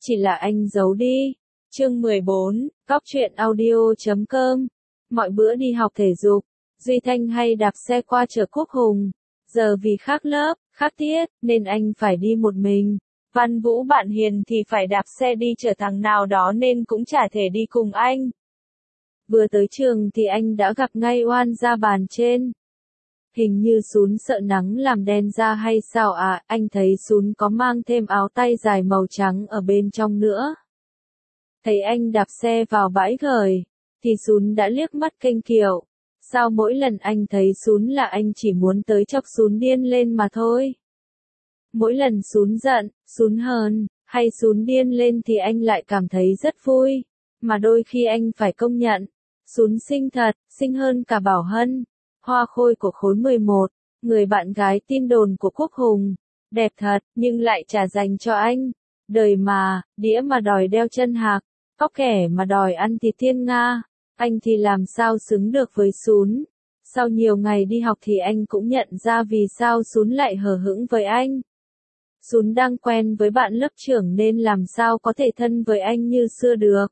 chỉ là anh giấu đi. Chương 14, Cóc truyện audio.com. Mọi bữa đi học thể dục, Duy Thanh hay đạp xe qua chợ Quốc Hùng. Giờ vì khác lớp, khác tiết, nên anh phải đi một mình. Văn Vũ bạn Hiền thì phải đạp xe đi chở thằng nào đó nên cũng chả thể đi cùng anh. Vừa tới trường thì anh đã gặp ngay Oan ra bàn trên. Hình như Sún sợ nắng làm đen da hay sao à, anh thấy Sún có mang thêm áo tay dài màu trắng ở bên trong nữa. Thấy anh đạp xe vào bãi gời, thì Sún đã liếc mắt kênh kiệu. Sao mỗi lần anh thấy Sún là anh chỉ muốn tới chọc Sún điên lên mà thôi. Mỗi lần Sún giận, Sún hờn, hay Sún điên lên thì anh lại cảm thấy rất vui. Mà đôi khi anh phải công nhận, Sún xinh thật, xinh hơn cả Bảo Hân, hoa khôi của khối 11, người bạn gái tin đồn của Quốc Hùng. Đẹp thật, nhưng lại chả dành cho anh. Đời mà, đĩa mà đòi đeo chân hạc, cóc kẻ mà đòi ăn thịt thiên nga. Anh thì làm sao xứng được với Sún. Sau nhiều ngày đi học thì anh cũng nhận ra vì sao Sún lại hờ hững với anh. Sún đang quen với bạn lớp trưởng nên làm sao có thể thân với anh như xưa được.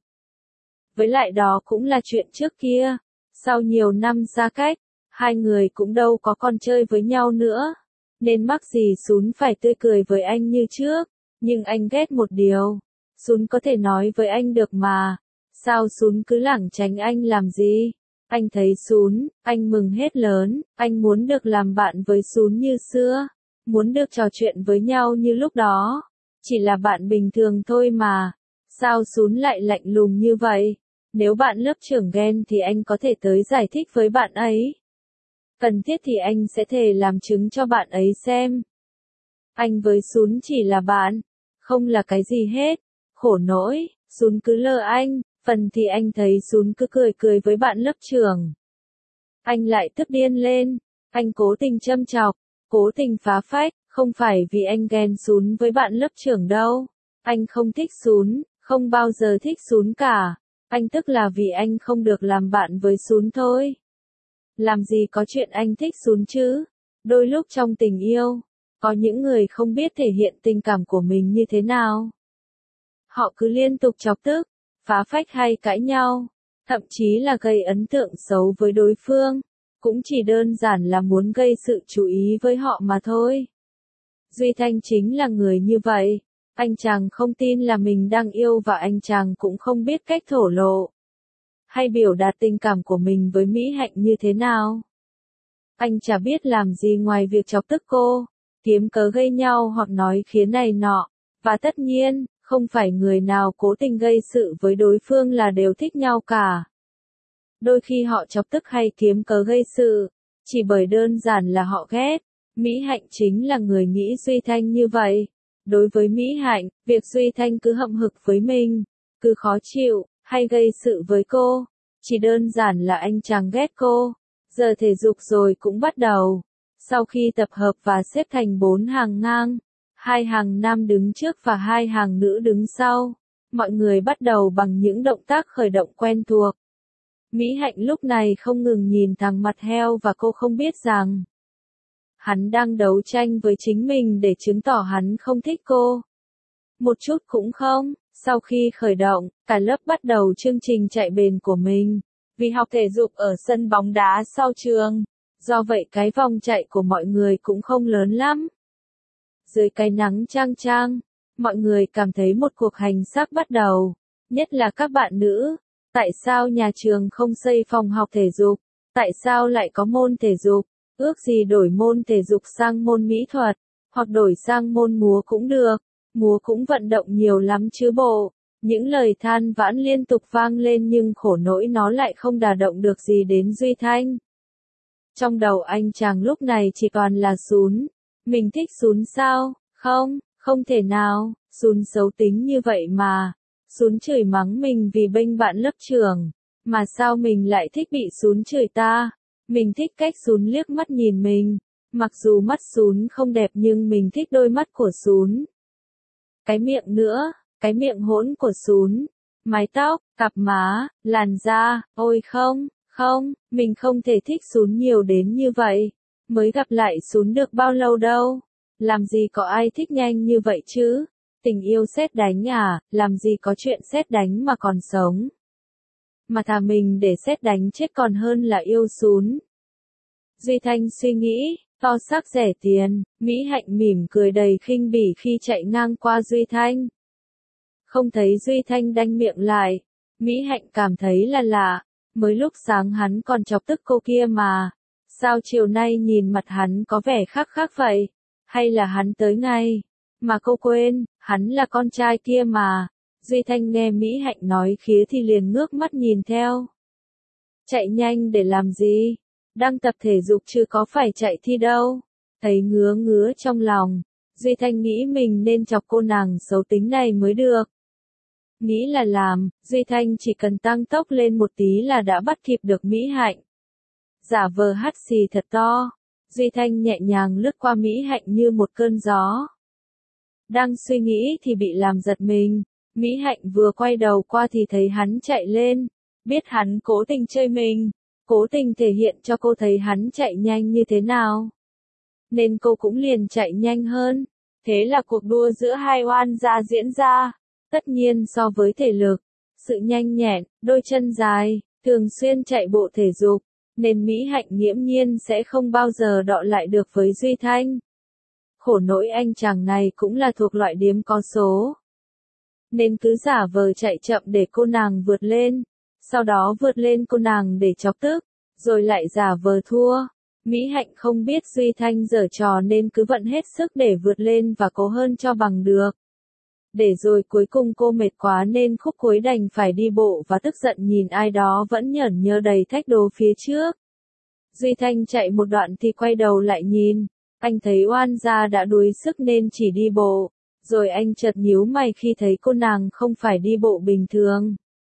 Với lại đó cũng là chuyện trước kia. Sau nhiều năm xa cách, hai người cũng đâu có còn chơi với nhau nữa. Nên mắc gì Sún phải tươi cười với anh như trước. Nhưng anh ghét một điều. Sún có thể nói với anh được mà. Sao Sún cứ lảng tránh anh làm gì? Anh thấy Sún, anh mừng hết lớn, anh muốn được làm bạn với Sún như xưa, muốn được trò chuyện với nhau như lúc đó. Chỉ là bạn bình thường thôi mà. Sao Sún lại lạnh lùng như vậy? Nếu bạn lớp trưởng ghen thì anh có thể tới giải thích với bạn ấy. Cần thiết thì anh sẽ thề làm chứng cho bạn ấy xem. Anh với Sún chỉ là bạn, không là cái gì hết. Khổ nỗi, Sún cứ lờ anh. Phần thì anh thấy Sún cứ cười cười với bạn lớp trưởng. Anh lại tức điên lên. Anh cố tình châm chọc, cố tình phá phách, không phải vì anh ghen Sún với bạn lớp trưởng đâu. Anh không thích Sún, không bao giờ thích Sún cả. Anh tức là vì anh không được làm bạn với Sún thôi. Làm gì có chuyện anh thích Sún chứ? Đôi lúc trong tình yêu, có những người không biết thể hiện tình cảm của mình như thế nào. Họ cứ liên tục chọc tức, phá phách hay cãi nhau, thậm chí là gây ấn tượng xấu với đối phương, cũng chỉ đơn giản là muốn gây sự chú ý với họ mà thôi. Duy Thanh chính là người như vậy, anh chàng không tin là mình đang yêu và anh chàng cũng không biết cách thổ lộ, hay biểu đạt tình cảm của mình với Mỹ Hạnh như thế nào. Anh chả biết làm gì ngoài việc chọc tức cô, kiếm cớ gây nhau hoặc nói khiến này nọ, và tất nhiên, không phải người nào cố tình gây sự với đối phương là đều thích nhau cả. Đôi khi họ chọc tức hay kiếm cớ gây sự, chỉ bởi đơn giản là họ ghét. Mỹ Hạnh chính là người nghĩ Duy Thanh như vậy. Đối với Mỹ Hạnh, việc Duy Thanh cứ hậm hực với mình, cứ khó chịu, hay gây sự với cô, chỉ đơn giản là anh chàng ghét cô. Giờ thể dục rồi cũng bắt đầu. Sau khi tập hợp và xếp thành 4 hàng ngang, 2 hàng nam đứng trước và 2 hàng nữ đứng sau. Mọi người bắt đầu bằng những động tác khởi động quen thuộc. Mỹ Hạnh lúc này không ngừng nhìn thằng mặt heo và cô không biết rằng hắn đang đấu tranh với chính mình để chứng tỏ hắn không thích cô. Một chút cũng không. Sau khi khởi động, cả lớp bắt đầu chương trình chạy bền của mình. Vì học thể dục ở sân bóng đá sau trường, do vậy cái vòng chạy của mọi người cũng không lớn lắm. Dưới cái nắng chang chang, mọi người cảm thấy một cuộc hành xác bắt đầu, nhất là các bạn nữ. Tại sao nhà trường không xây phòng học thể dục? Tại sao lại có môn thể dục? Ước gì đổi môn thể dục sang môn mỹ thuật, hoặc đổi sang môn múa cũng được. Múa cũng vận động nhiều lắm chứ bộ. Những lời than vãn liên tục vang lên nhưng khổ nỗi nó lại không đả động được gì đến Duy Thanh. Trong đầu anh chàng lúc này chỉ toàn là Sún. Mình thích Sún sao? Không, không thể nào, Sún xấu tính như vậy mà. Sún chửi mắng mình vì bênh bạn lớp trưởng. Mà sao mình lại thích bị Sún chửi ta? Mình thích cách Sún liếc mắt nhìn mình. Mặc dù mắt Sún không đẹp nhưng mình thích đôi mắt của Sún. Cái miệng nữa, cái miệng hỗn của Sún. Mái tóc, cặp má, làn da, ôi không, không, mình không thể thích Sún nhiều đến như vậy. Mới gặp lại Sún được bao lâu đâu. Làm gì có ai thích nhanh như vậy chứ? Tình yêu sét đánh à, làm gì có chuyện sét đánh mà còn sống. Mà thà mình để sét đánh chết còn hơn là yêu Sún. Duy Thanh suy nghĩ, to xác rẻ tiền, Mỹ Hạnh mỉm cười đầy khinh bỉ khi chạy ngang qua Duy Thanh. Không thấy Duy Thanh đanh miệng lại, Mỹ Hạnh cảm thấy là lạ, mới lúc sáng hắn còn chọc tức cô kia mà, sao chiều nay nhìn mặt hắn có vẻ khác khác vậy, hay là hắn tới ngay, mà cô quên, hắn là con trai kia mà. Duy Thanh nghe Mỹ Hạnh nói khía thì liền ngước mắt nhìn theo. Chạy nhanh để làm gì? Đang tập thể dục chứ có phải chạy thi đâu. Thấy ngứa ngứa trong lòng, Duy Thanh nghĩ mình nên chọc cô nàng xấu tính này mới được. Nghĩ là làm, Duy Thanh chỉ cần tăng tốc lên một tí là đã bắt kịp được Mỹ Hạnh. Giả vờ hắt xì thật to, Duy Thanh nhẹ nhàng lướt qua Mỹ Hạnh như một cơn gió. Đang suy nghĩ thì bị làm giật mình, Mỹ Hạnh vừa quay đầu qua thì thấy hắn chạy lên, biết hắn cố tình chơi mình, cố tình thể hiện cho cô thấy hắn chạy nhanh như thế nào. Nên cô cũng liền chạy nhanh hơn, thế là cuộc đua giữa hai oan gia diễn ra. Tất nhiên so với thể lực, sự nhanh nhẹn, đôi chân dài, thường xuyên chạy bộ thể dục, nên Mỹ Hạnh nghiễm nhiên sẽ không bao giờ đọ lại được với Duy Thanh. Khổ nỗi anh chàng này cũng là thuộc loại điếm có số. Nên cứ giả vờ chạy chậm để cô nàng vượt lên, sau đó vượt lên cô nàng để chọc tức, rồi lại giả vờ thua. Mỹ Hạnh không biết Duy Thanh giở trò nên cứ vận hết sức để vượt lên và cố hơn cho bằng được. Để rồi cuối cùng cô mệt quá nên khúc cuối đành phải đi bộ và tức giận nhìn ai đó vẫn nhởn nhơ đầy thách đố phía trước. Duy Thanh chạy một đoạn thì quay đầu lại nhìn, anh thấy oan gia đã đuối sức nên chỉ đi bộ, rồi anh chợt nhíu mày khi thấy cô nàng không phải đi bộ bình thường,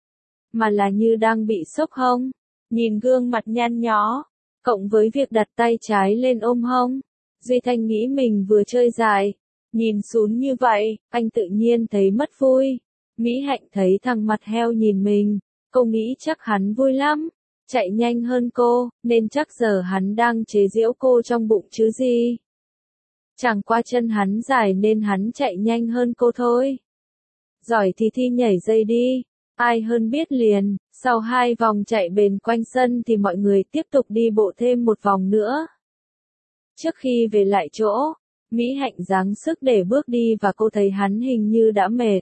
mà là như đang bị sốc hông, nhìn gương mặt nhăn nhó, cộng với việc đặt tay trái lên ôm hông, Duy Thanh nghĩ mình vừa chơi dài. Nhìn Sún như vậy, anh tự nhiên thấy mất vui. Mỹ Hạnh thấy thằng mặt heo nhìn mình, cô nghĩ chắc hắn vui lắm, chạy nhanh hơn cô, nên chắc giờ hắn đang chế giễu cô trong bụng chứ gì. Chẳng qua chân hắn dài nên hắn chạy nhanh hơn cô thôi. Giỏi thì thi nhảy dây đi, ai hơn biết liền. Sau 2 vòng chạy bền quanh sân thì mọi người tiếp tục đi bộ thêm một vòng nữa. Trước khi về lại chỗ, Mỹ Hạnh giáng sức để bước đi và cô thấy hắn hình như đã mệt.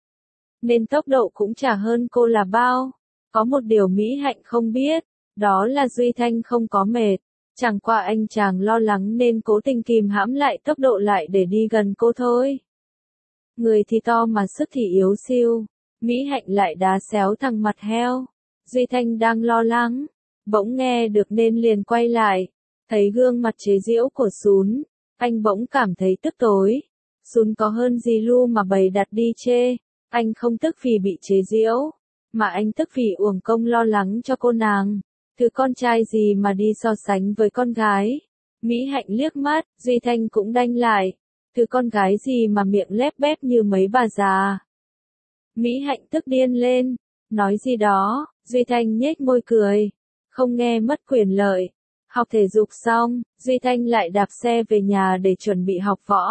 Nên tốc độ cũng chả hơn cô là bao. Có một điều Mỹ Hạnh không biết, đó là Duy Thanh không có mệt. Chẳng qua anh chàng lo lắng nên cố tình kìm hãm lại tốc độ lại để đi gần cô thôi. Người thì to mà sức thì yếu siêu. Mỹ Hạnh lại đá xéo thằng mặt heo. Duy Thanh đang lo lắng, bỗng nghe được nên liền quay lại. Thấy gương mặt chế giễu của Sún. Anh bỗng cảm thấy tức tối. Sún có hơn gì Lu mà bày đặt đi chê. Anh không tức vì bị chế giễu, mà anh tức vì uổng công lo lắng cho cô nàng. Thứ con trai gì mà đi so sánh với con gái. Mỹ Hạnh liếc mắt, Duy Thanh cũng đanh lại. Thứ con gái gì mà miệng lép bép như mấy bà già. Mỹ Hạnh tức điên lên. Nói gì đó, Duy Thanh nhếch môi cười. Không nghe mất quyền lợi. Học thể dục xong, Duy Thanh lại đạp xe về nhà để chuẩn bị học võ.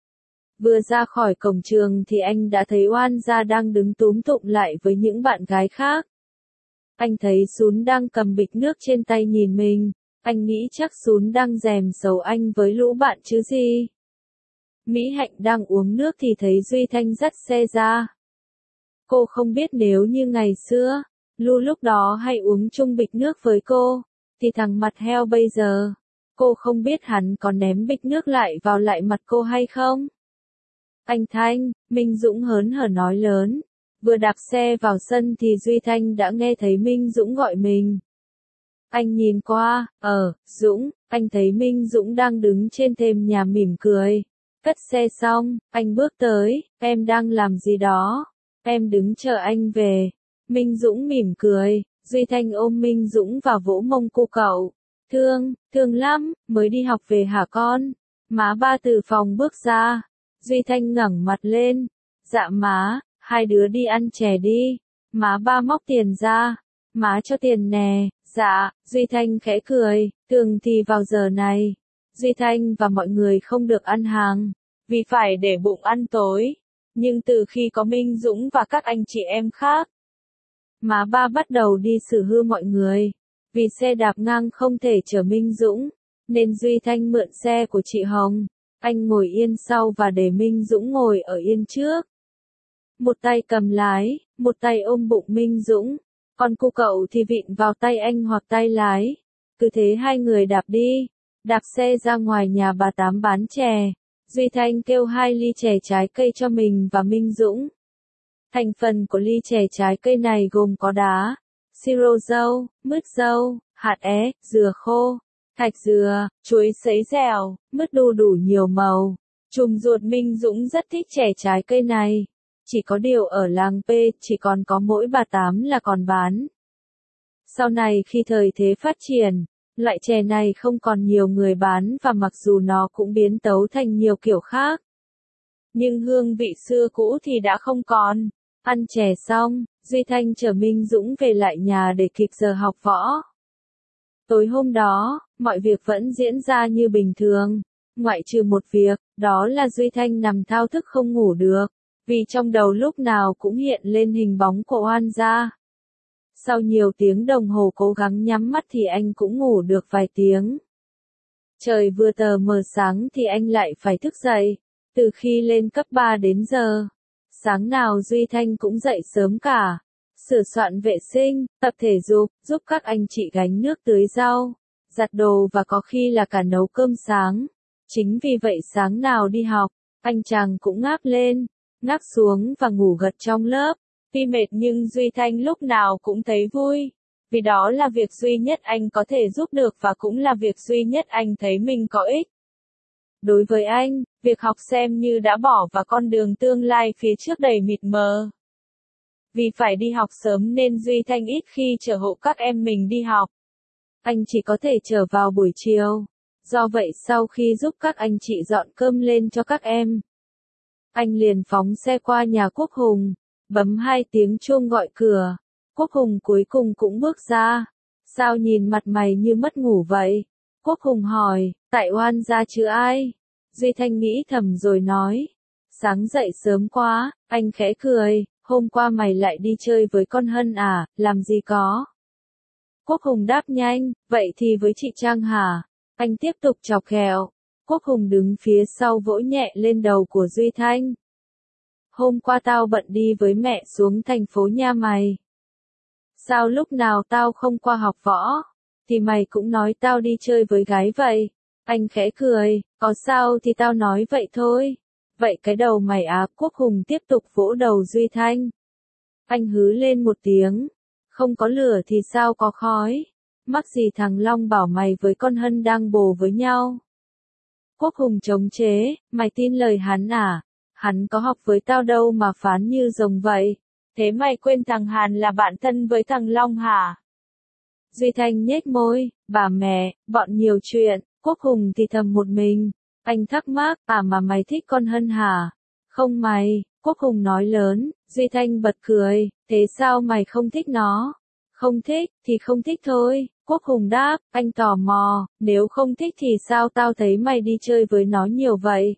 Vừa ra khỏi cổng trường thì anh đã thấy oan gia đang đứng túm tụm lại với những bạn gái khác. Anh thấy Sún đang cầm bịch nước trên tay nhìn mình, anh nghĩ chắc Sún đang dèm xấu anh với lũ bạn chứ gì. Mỹ Hạnh đang uống nước thì thấy Duy Thanh dắt xe ra. Cô không biết nếu như ngày xưa, Lu lúc đó hay uống chung bịch nước với cô, thì thằng mặt heo bây giờ, cô không biết hắn có ném bịch nước lại vào lại mặt cô hay không. Anh Thanh, Minh Dũng hớn hở nói lớn. Vừa đạp xe vào sân thì Duy Thanh đã nghe thấy Minh Dũng gọi mình. Anh nhìn qua, Dũng, anh thấy Minh Dũng đang đứng trên thềm nhà mỉm cười. Cất xe xong, anh bước tới, em đang làm gì đó? Em đứng chờ anh về. Minh Dũng mỉm cười, Duy Thanh ôm Minh Dũng vào vỗ mông cô cậu. Thương lắm, mới đi học về hả con? Má ba từ phòng bước ra. Duy Thanh ngẩng mặt lên. Dạ má, hai đứa đi ăn chè đi. Má ba móc tiền ra. Má cho tiền nè. Dạ, Duy Thanh khẽ cười. Thường thì vào giờ này, Duy Thanh và mọi người không được ăn hàng, vì phải để bụng ăn tối. Nhưng từ khi có Minh Dũng và các anh chị em khác, má ba bắt đầu đi xử hư mọi người. Vì xe đạp ngang không thể chở Minh Dũng, nên Duy Thanh mượn xe của chị Hồng. Anh ngồi yên sau và để Minh Dũng ngồi ở yên trước. Một tay cầm lái, một tay ôm bụng Minh Dũng, còn cô cậu thì vịn vào tay anh hoặc tay lái. Cứ thế hai người đạp đi, đạp xe ra ngoài nhà bà Tám bán chè. Duy Thanh kêu 2 ly chè trái cây cho mình và Minh Dũng. Thành phần của ly chè trái cây này gồm có đá, siro dâu, mứt dâu, hạt é, dừa khô, thạch dừa, chuối sấy dẻo, mứt đu đủ nhiều màu. Trùm ruột Minh Dũng rất thích chè trái cây này. Chỉ có điều ở làng P chỉ còn có mỗi bà Tám là còn bán. Sau này khi thời thế phát triển, loại chè này không còn nhiều người bán và mặc dù nó cũng biến tấu thành nhiều kiểu khác. Nhưng hương vị xưa cũ thì đã không còn. Ăn chè xong, Duy Thanh chở Minh Dũng về lại nhà để kịp giờ học võ. Tối hôm đó, mọi việc vẫn diễn ra như bình thường, ngoại trừ một việc, đó là Duy Thanh nằm thao thức không ngủ được, vì trong đầu lúc nào cũng hiện lên hình bóng của Oan gia. Sau nhiều tiếng đồng hồ cố gắng nhắm mắt thì anh cũng ngủ được vài tiếng. Trời vừa tờ mờ sáng thì anh lại phải thức dậy, từ khi lên cấp 3 đến giờ. Sáng nào Duy Thanh cũng dậy sớm cả, sửa soạn vệ sinh, tập thể dục, giúp các anh chị gánh nước tưới rau, giặt đồ và có khi là cả nấu cơm sáng. Chính vì vậy sáng nào đi học, anh chàng cũng ngáp lên, ngáp xuống và ngủ gật trong lớp. Tuy mệt nhưng Duy Thanh lúc nào cũng thấy vui, vì đó là việc duy nhất anh có thể giúp được và cũng là việc duy nhất anh thấy mình có ích. Đối với anh, việc học xem như đã bỏ vào con đường tương lai phía trước đầy mịt mờ. Vì phải đi học sớm nên Duy Thanh ít khi chở hộ các em mình đi học. Anh chỉ có thể chở vào buổi chiều. Do vậy sau khi giúp các anh chị dọn cơm lên cho các em, anh liền phóng xe qua nhà Quốc Hùng, bấm 2 tiếng chuông gọi cửa. Quốc Hùng cuối cùng cũng bước ra. Sao nhìn mặt mày như mất ngủ vậy? Quốc Hùng hỏi, tại Oan gia chứ ai? Duy Thanh nghĩ thầm rồi nói, sáng dậy sớm quá. Anh khẽ cười, hôm qua mày lại đi chơi với con Hân à, làm gì có? Quốc Hùng đáp nhanh, vậy thì với chị Trang hả? Anh tiếp tục chọc ghẹo. Quốc Hùng đứng phía sau vỗ nhẹ lên đầu của Duy Thanh. Hôm qua tao bận đi với mẹ xuống thành phố nha mày. Sao lúc nào tao không qua học võ, thì mày cũng nói tao đi chơi với gái vậy? Anh khẽ cười, có sao thì tao nói vậy thôi. Vậy cái đầu mày à? Quốc Hùng tiếp tục vỗ đầu Duy Thanh. Anh hứ lên một tiếng, không có lửa thì sao có khói. Mắc gì thằng Long bảo mày với con Hân đang bồ với nhau? Quốc Hùng chống chế, mày tin lời hắn à? Hắn có học với tao đâu mà phán như rồng vậy. Thế mày quên thằng Hàn là bạn thân với thằng Long hả? Duy Thanh nhếch môi, bà mẹ, bọn nhiều chuyện. Quốc Hùng thì thầm một mình. Anh thắc mắc, à mà mày thích con Hân hả? Không mày, Quốc Hùng nói lớn. Duy Thanh bật cười, thế sao mày không thích nó? Không thích, thì không thích thôi. Quốc Hùng đáp, anh tò mò, nếu không thích thì sao tao thấy mày đi chơi với nó nhiều vậy?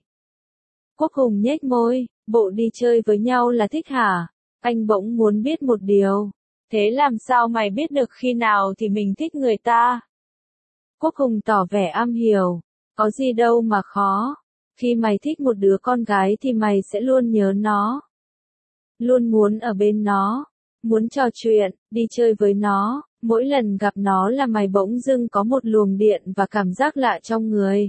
Quốc Hùng nhếch môi, bộ đi chơi với nhau là thích hả? Anh bỗng muốn biết một điều. Thế làm sao mày biết được khi nào thì mình thích người ta? Quốc Hùng tỏ vẻ am hiểu. Có gì đâu mà khó. Khi mày thích một đứa con gái thì mày sẽ luôn nhớ nó. Luôn muốn ở bên nó. Muốn trò chuyện, đi chơi với nó. Mỗi lần gặp nó là mày bỗng dưng có một luồng điện và cảm giác lạ trong người.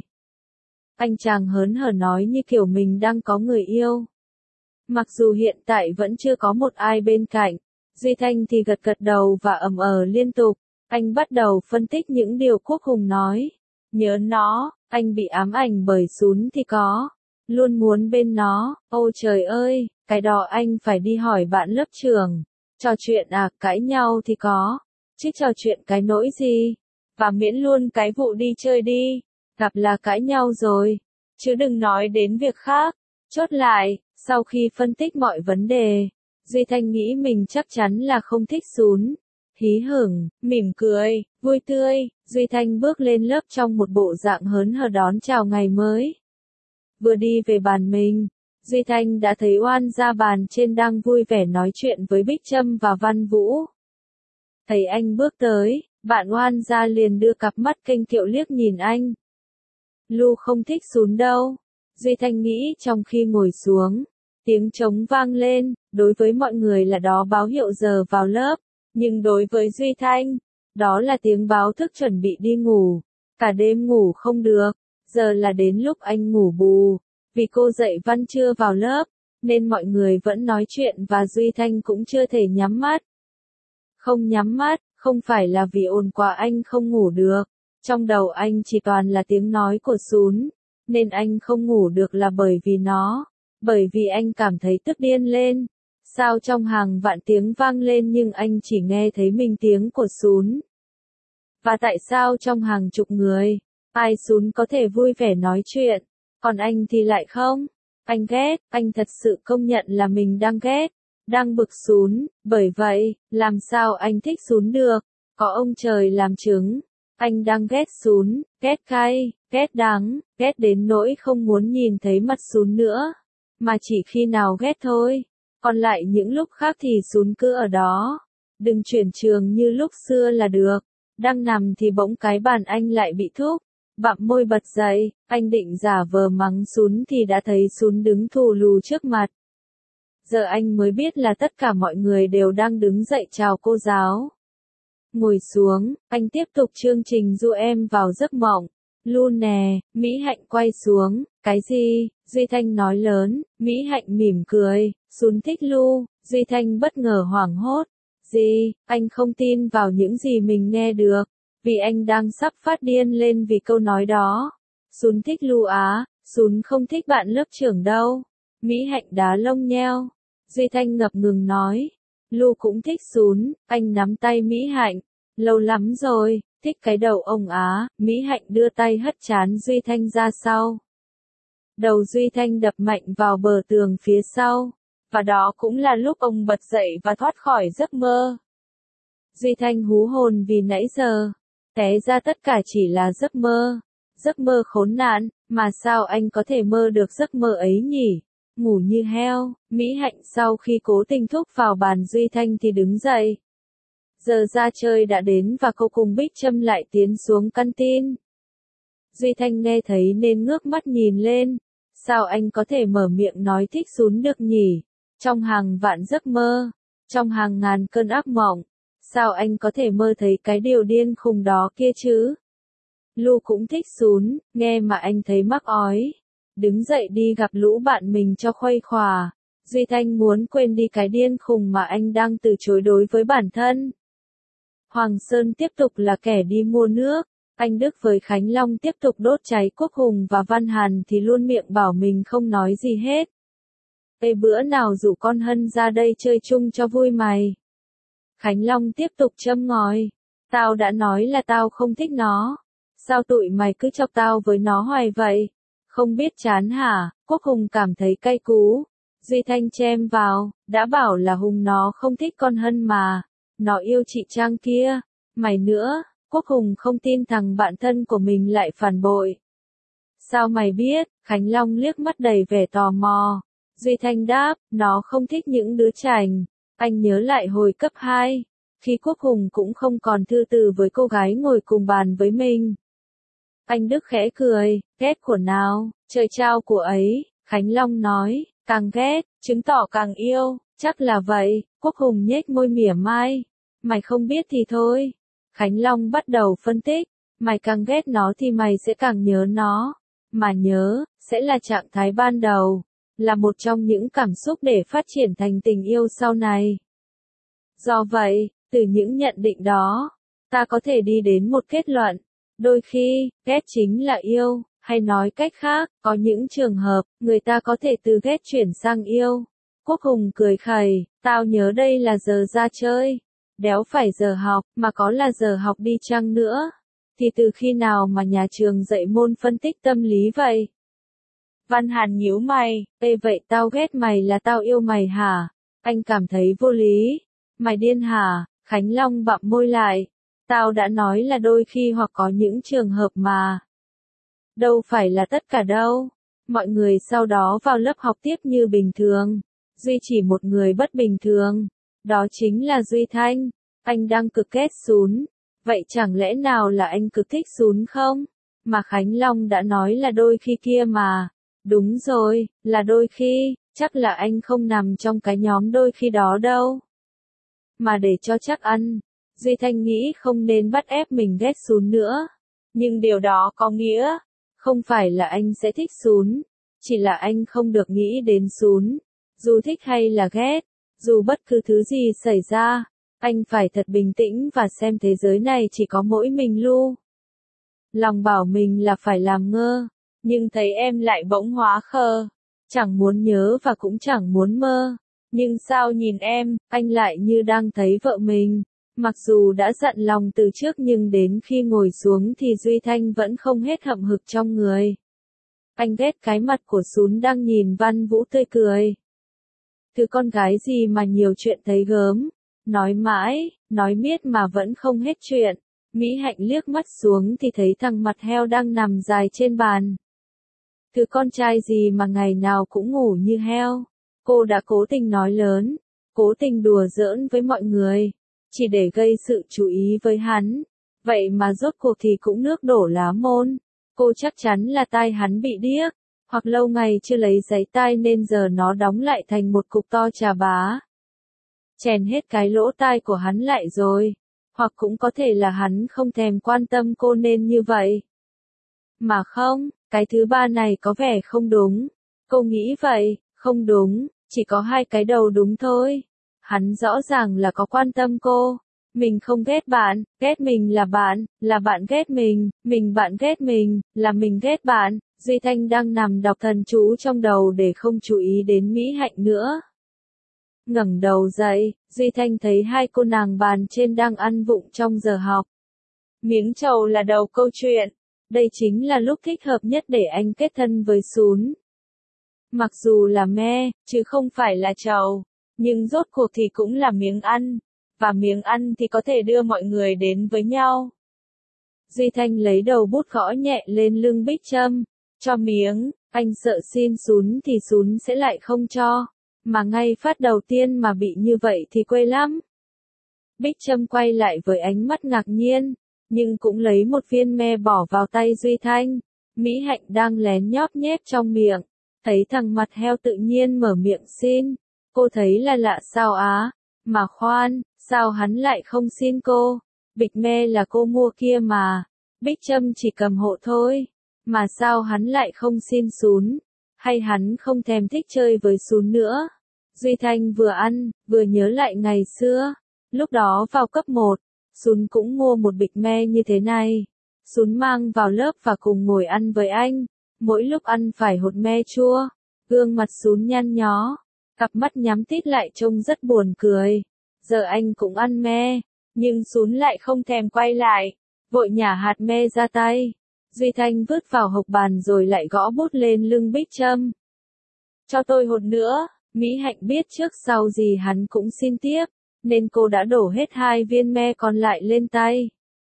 Anh chàng hớn hở nói như kiểu mình đang có người yêu. Mặc dù hiện tại vẫn chưa có một ai bên cạnh, Duy Thanh thì gật gật đầu và ậm liên tục. Anh bắt đầu phân tích những điều Quốc Hùng nói. Nhớ nó, anh bị ám ảnh bởi Sún thì có. Luôn muốn bên nó, ôi trời ơi, cái đó anh phải đi hỏi bạn lớp trưởng. Trò chuyện à, cãi nhau thì có. Chứ trò chuyện cái nỗi gì. Và miễn luôn cái vụ đi chơi đi. Gặp là cãi nhau rồi. Chứ đừng nói đến việc khác. Chốt lại, sau khi phân tích mọi vấn đề, Duy Thanh nghĩ mình chắc chắn là không thích Sún. Hí hửng, mỉm cười, vui tươi, Duy Thanh bước lên lớp trong một bộ dạng hớn hở đón chào ngày mới. Vừa đi về bàn mình, Duy Thanh đã thấy Oan gia bàn trên đang vui vẻ nói chuyện với Bích Trâm và Văn Vũ. Thấy anh bước tới, bạn Oan gia liền đưa cặp mắt kênh kiệu liếc nhìn anh. Lu không thích Sún đâu, Duy Thanh nghĩ trong khi ngồi xuống. Tiếng trống vang lên, đối với mọi người là đó báo hiệu giờ vào lớp, nhưng đối với Duy Thanh, đó là tiếng báo thức chuẩn bị đi ngủ. Cả đêm ngủ không được, giờ là đến lúc anh ngủ bù. Vì cô dạy văn chưa vào lớp, nên mọi người vẫn nói chuyện và Duy Thanh cũng chưa thể nhắm mắt. Không nhắm mắt, không phải là vì ồn quá anh không ngủ được. Trong đầu anh chỉ toàn là tiếng nói của Sún, nên anh không ngủ được là bởi vì nó. Bởi vì anh cảm thấy tức điên lên. Sao trong hàng vạn tiếng vang lên nhưng anh chỉ nghe thấy mình tiếng của Sún? Và tại sao trong hàng chục người, ai Sún có thể vui vẻ nói chuyện, còn anh thì lại không? Anh ghét, anh thật sự công nhận là mình đang ghét, đang bực Sún, bởi vậy, làm sao anh thích Sún được? Có ông trời làm chứng, anh đang ghét Sún, ghét cay, ghét đắng, ghét đến nỗi không muốn nhìn thấy mặt Sún nữa. Mà chỉ khi nào ghét thôi, còn lại những lúc khác thì Sún cứ ở đó. Đừng chuyển trường như lúc xưa là được. Đang nằm thì bỗng cái bàn anh lại bị thúc. Bặm môi bật dậy, anh định giả vờ mắng Sún thì đã thấy Sún đứng thù lù trước mặt. Giờ anh mới biết là tất cả mọi người đều đang đứng dậy chào cô giáo. Ngồi xuống, anh tiếp tục chương trình du em vào giấc mộng. Lu nè, Mỹ Hạnh quay xuống, cái gì? Duy Thanh nói lớn, Mỹ Hạnh mỉm cười, Sún thích Lu, Duy Thanh bất ngờ hoảng hốt. Gì, anh không tin vào những gì mình nghe được, vì anh đang sắp phát điên lên vì câu nói đó. Sún thích Lu á, Sún không thích bạn lớp trưởng đâu. Mỹ Hạnh đá lông nheo. Duy Thanh ngập ngừng nói, Lu cũng thích Sún, anh nắm tay Mỹ Hạnh. Lâu lắm rồi, thích cái đầu ông á, Mỹ Hạnh đưa tay hất trán Duy Thanh ra sau. Đầu Duy Thanh đập mạnh vào bờ tường phía sau, và đó cũng là lúc ông bật dậy và thoát khỏi giấc mơ. Duy Thanh hú hồn vì nãy giờ, té ra tất cả chỉ là giấc mơ khốn nạn, mà sao anh có thể mơ được giấc mơ ấy nhỉ? Ngủ như heo, Mỹ Hạnh sau khi cố tình thúc vào bàn Duy Thanh thì đứng dậy. Giờ ra chơi đã đến và cô cùng Bích Trâm lại tiến xuống căn tin. Duy Thanh nghe thấy nên ngước mắt nhìn lên. Sao anh có thể mở miệng nói thích Sún được nhỉ? Trong hàng vạn giấc mơ, trong hàng ngàn cơn ác mộng, sao anh có thể mơ thấy cái điều điên khùng đó kia chứ? Lu cũng thích Sún, nghe mà anh thấy mắc ói. Đứng dậy đi gặp lũ bạn mình cho khuây khỏa. Duy Thanh muốn quên đi cái điên khùng mà anh đang từ chối đối với bản thân. Hoàng Sơn tiếp tục là kẻ đi mua nước. Anh Đức với Khánh Long tiếp tục đốt cháy Quốc Hùng và Văn Hàn thì luôn miệng bảo mình không nói gì hết. Ê bữa nào rủ con Hân ra đây chơi chung cho vui mày. Khánh Long tiếp tục châm ngòi. Tao đã nói là tao không thích nó. Sao tụi mày cứ chọc tao với nó hoài vậy? Không biết chán hả? Quốc Hùng cảm thấy cay cú. Duy Thanh chen vào, đã bảo là Hùng nó không thích con Hân mà. Nó yêu chị Trang kia. Mày nữa. Quốc Hùng không tin thằng bạn thân của mình lại phản bội. Sao mày biết? Khánh Long liếc mắt đầy vẻ tò mò. Duy Thanh đáp, nó không thích những đứa chảnh. Anh nhớ lại hồi cấp 2, khi Quốc Hùng cũng không còn thư từ với cô gái ngồi cùng bàn với mình. Anh Đức khẽ cười, ghét của nào, trời trao của ấy, Khánh Long nói, càng ghét, chứng tỏ càng yêu, chắc là vậy, Quốc Hùng nhếch môi mỉa mai. Mày không biết thì thôi. Khánh Long bắt đầu phân tích, mày càng ghét nó thì mày sẽ càng nhớ nó. Mà nhớ, sẽ là trạng thái ban đầu, là một trong những cảm xúc để phát triển thành tình yêu sau này. Do vậy, từ những nhận định đó, ta có thể đi đến một kết luận. Đôi khi, ghét chính là yêu, hay nói cách khác, có những trường hợp, người ta có thể từ ghét chuyển sang yêu. Quốc Hùng cười khẩy, tao nhớ đây là giờ ra chơi. Đéo phải giờ học, mà có là giờ học đi chăng nữa. Thì từ khi nào mà nhà trường dạy môn phân tích tâm lý vậy? Văn Hàn nhíu mày, ê vậy tao ghét mày là tao yêu mày hả? Anh cảm thấy vô lý. Mày điên hả? Khánh Long bặm môi lại. Tao đã nói là đôi khi hoặc có những trường hợp mà. Đâu phải là tất cả đâu. Mọi người sau đó vào lớp học tiếp như bình thường. Duy chỉ một người bất bình thường. Đó chính là Duy Thanh. Anh đang cực ghét Sún. Vậy chẳng lẽ nào là anh cực thích Sún không? Mà Khánh Long đã nói là đôi khi kia mà. Đúng rồi, là đôi khi, chắc là anh không nằm trong cái nhóm đôi khi đó đâu. Mà để cho chắc ăn, Duy Thanh nghĩ không nên bắt ép mình ghét Sún nữa. Nhưng điều đó có nghĩa, không phải là anh sẽ thích Sún, chỉ là anh không được nghĩ đến Sún. Dù thích hay là ghét, dù bất cứ thứ gì xảy ra, anh phải thật bình tĩnh và xem thế giới này chỉ có mỗi mình Lu. Lòng bảo mình là phải làm ngơ, nhưng thấy em lại bỗng hóa khờ. Chẳng muốn nhớ và cũng chẳng muốn mơ. Nhưng sao nhìn em, anh lại như đang thấy vợ mình. Mặc dù đã dặn lòng từ trước nhưng đến khi ngồi xuống thì Duy Thanh vẫn không hết hậm hực trong người. Anh ghét cái mặt của Sún đang nhìn Văn Vũ tươi cười. Thứ con gái gì mà nhiều chuyện thấy gớm. Nói mãi, nói miết mà vẫn không hết chuyện. Mỹ Hạnh liếc mắt xuống thì thấy thằng mặt heo đang nằm dài trên bàn. Thứ con trai gì mà ngày nào cũng ngủ như heo. Cô đã cố tình nói lớn, cố tình đùa giỡn với mọi người, chỉ để gây sự chú ý với hắn. Vậy mà rốt cuộc thì cũng nước đổ lá môn. Cô chắc chắn là tai hắn bị điếc, hoặc lâu ngày chưa lấy giấy tai nên giờ nó đóng lại thành một cục to chà bá. Chèn hết cái lỗ tai của hắn lại rồi. Hoặc cũng có thể là hắn không thèm quan tâm cô nên như vậy. Mà không, cái thứ ba này có vẻ không đúng. Cô nghĩ vậy, không đúng, chỉ có hai cái đầu đúng thôi. Hắn rõ ràng là có quan tâm cô. Mình không ghét bạn, ghét mình là bạn ghét mình bạn ghét mình, là mình ghét bạn. Duy Thanh đang nằm đọc thần chú trong đầu để không chú ý đến Mỹ Hạnh nữa. Ngẩng đầu dậy, Duy Thanh thấy hai cô nàng bàn trên đang ăn vụng trong giờ học. Miếng trầu là đầu câu chuyện. Đây chính là lúc thích hợp nhất để anh kết thân với Sún. Mặc dù là me, chứ không phải là trầu. Nhưng rốt cuộc thì cũng là miếng ăn. Và miếng ăn thì có thể đưa mọi người đến với nhau. Duy Thanh lấy đầu bút gõ nhẹ lên lưng Bích Trâm. Cho miếng, anh sợ xin Sún thì Sún sẽ lại không cho. Mà ngay phát đầu tiên mà bị như vậy thì quê lắm. Bích Trâm quay lại với ánh mắt ngạc nhiên, nhưng cũng lấy một viên me bỏ vào tay Duy Thanh. Mỹ Hạnh đang lén nhóp nhép trong miệng, thấy thằng mặt heo tự nhiên mở miệng xin. Cô thấy là lạ sao á, mà khoan, sao hắn lại không xin cô? Bịch me là cô mua kia mà, Bích Trâm chỉ cầm hộ thôi, mà sao hắn lại không xin Sún? Hay hắn không thèm thích chơi với Sún nữa? Duy Thanh vừa ăn, vừa nhớ lại ngày xưa. Lúc đó vào cấp 1, Sún cũng mua một bịch me như thế này. Sún mang vào lớp và cùng ngồi ăn với anh. Mỗi lúc ăn phải hột me chua. Gương mặt Sún nhăn nhó. Cặp mắt nhắm tít lại trông rất buồn cười. Giờ anh cũng ăn me. Nhưng Sún lại không thèm quay lại. Vội nhả hạt me ra tay. Duy Thanh vứt vào hộc bàn rồi lại gõ bút lên lưng Bích Trâm. Cho tôi hột nữa. Mỹ Hạnh biết trước sau gì hắn cũng xin tiếp, nên cô đã đổ hết 2 viên me còn lại lên tay.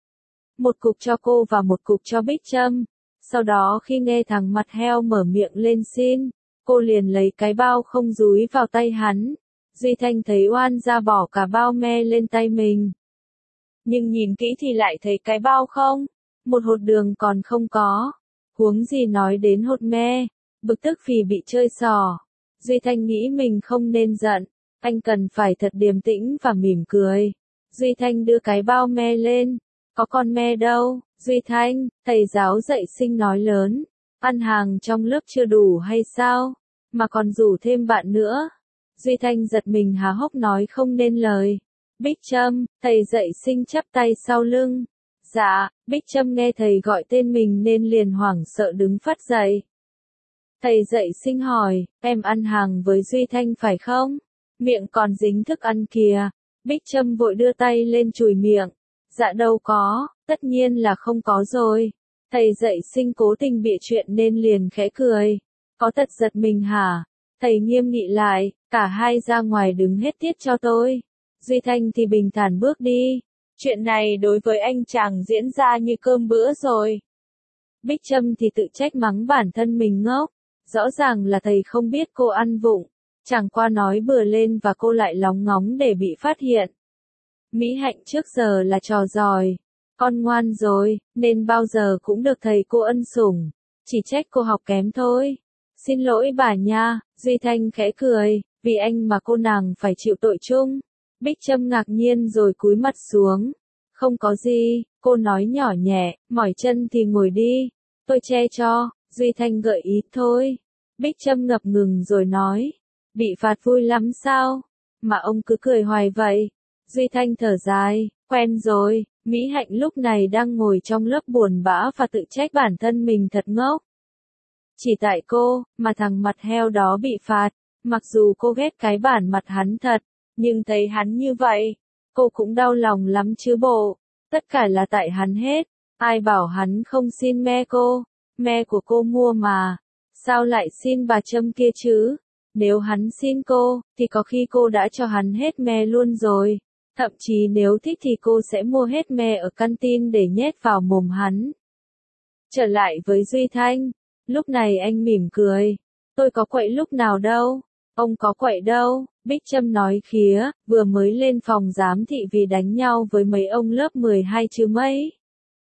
Một cục cho cô và một cục cho Bích Trâm. Sau đó khi nghe thằng mặt heo mở miệng lên xin, cô liền lấy cái bao không dúi vào tay hắn. Duy Thanh thấy oan ra bỏ cả bao me lên tay mình. Nhưng nhìn kỹ thì lại thấy cái bao không, một hột đường còn không có. Huống gì nói đến hột me, bực tức vì bị chơi xỏ. Duy Thanh nghĩ mình không nên giận, anh cần phải thật điềm tĩnh và mỉm cười. Duy Thanh đưa cái bao me lên, có con me đâu, Duy Thanh, thầy giáo dạy sinh nói lớn, ăn hàng trong lớp chưa đủ hay sao, mà còn rủ thêm bạn nữa. Duy Thanh giật mình há hốc nói không nên lời. Bích Trâm, thầy dạy sinh chắp tay sau lưng. Dạ, Bích Trâm nghe thầy gọi tên mình nên liền hoảng sợ đứng phát dậy. Thầy dạy sinh hỏi, em ăn hàng với Duy Thanh phải không? Miệng còn dính thức ăn kìa. Bích Trâm vội đưa tay lên chùi miệng. Dạ đâu có, tất nhiên là không có rồi. Thầy dạy sinh cố tình bịa chuyện nên liền khẽ cười. Có thật giật mình hả? Thầy nghiêm nghị lại, cả hai ra ngoài đứng hết tiết cho tôi. Duy Thanh thì bình thản bước đi. Chuyện này đối với anh chàng diễn ra như cơm bữa rồi. Bích Trâm thì tự trách mắng bản thân mình ngốc. Rõ ràng là thầy không biết cô ăn vụng, chẳng qua nói bừa lên và cô lại lóng ngóng để bị phát hiện. Mỹ Hạnh trước giờ là trò giỏi, con ngoan rồi, nên bao giờ cũng được thầy cô ân sủng, chỉ trách cô học kém thôi. Xin lỗi bà nha, Duy Thanh khẽ cười, vì anh mà cô nàng phải chịu tội chung. Bích Trâm ngạc nhiên rồi cúi mặt xuống. Không có gì, cô nói nhỏ nhẹ, mỏi chân thì ngồi đi, tôi che cho. Duy Thanh gợi ý thôi. Bích Trâm ngập ngừng rồi nói, bị phạt vui lắm sao? Mà ông cứ cười hoài vậy. Duy Thanh thở dài, quen rồi. Mỹ Hạnh lúc này đang ngồi trong lớp buồn bã và tự trách bản thân mình thật ngốc. Chỉ tại cô, mà thằng mặt heo đó bị phạt. Mặc dù cô ghét cái bản mặt hắn thật, nhưng thấy hắn như vậy, cô cũng đau lòng lắm chứ bộ. Tất cả là tại hắn hết. Ai bảo hắn không xin me cô? Me của cô mua mà. Sao lại xin bà Trâm kia chứ? Nếu hắn xin cô, thì có khi cô đã cho hắn hết me luôn rồi. Thậm chí nếu thích thì cô sẽ mua hết me ở canteen để nhét vào mồm hắn. Trở lại với Duy Thanh. Lúc này anh mỉm cười. Tôi có quậy lúc nào đâu. Ông có quậy đâu. Bích Trâm nói khía, vừa mới lên phòng giám thị vì đánh nhau với mấy ông lớp 12 chứ mấy.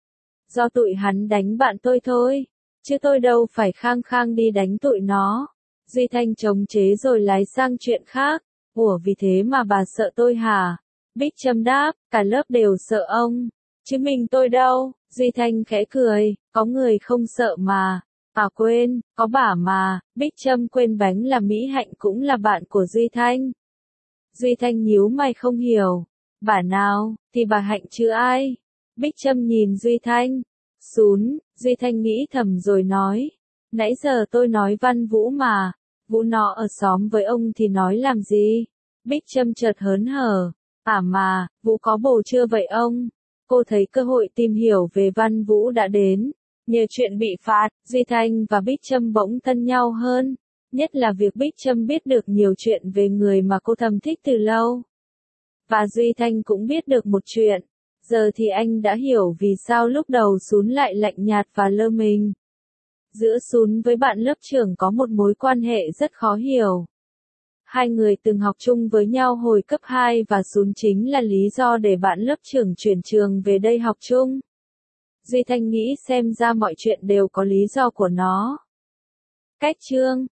Do tụi hắn đánh bạn tôi thôi. Chứ tôi đâu phải khăng khăng đi đánh tụi nó. Duy Thanh chống chế rồi lái sang chuyện khác. Ủa vì thế mà bà sợ tôi hả? Bích Trâm đáp, cả lớp đều sợ ông. Chứ mình tôi đâu. Duy Thanh khẽ cười, có người không sợ mà. À quên, có bà mà. Bích Trâm quên bánh là Mỹ Hạnh cũng là bạn của Duy Thanh. Duy Thanh nhíu mày không hiểu. Bà nào, thì bà Hạnh chứ ai? Bích Trâm nhìn Duy Thanh. Xún, Duy Thanh nghĩ thầm rồi nói. Nãy giờ tôi nói Văn Vũ mà. Vũ nó ở xóm với ông thì nói làm gì? Bích Trâm chợt hớn hở. À mà, Vũ có bồ chưa vậy ông? Cô thấy cơ hội tìm hiểu về Văn Vũ đã đến. Nhờ chuyện bị phạt, Duy Thanh và Bích Trâm bỗng thân nhau hơn. Nhất là việc Bích Trâm biết được nhiều chuyện về người mà cô thầm thích từ lâu. Và Duy Thanh cũng biết được một chuyện. Giờ thì anh đã hiểu vì sao lúc đầu Xún lại lạnh nhạt và lơ mình. Giữa Xún với bạn lớp trưởng có một mối quan hệ rất khó hiểu. Hai người từng học chung với nhau hồi cấp 2 và Xún chính là lý do để bạn lớp trưởng chuyển trường về đây học chung. Duy Thanh nghĩ xem ra mọi chuyện đều có lý do của nó. Cách chương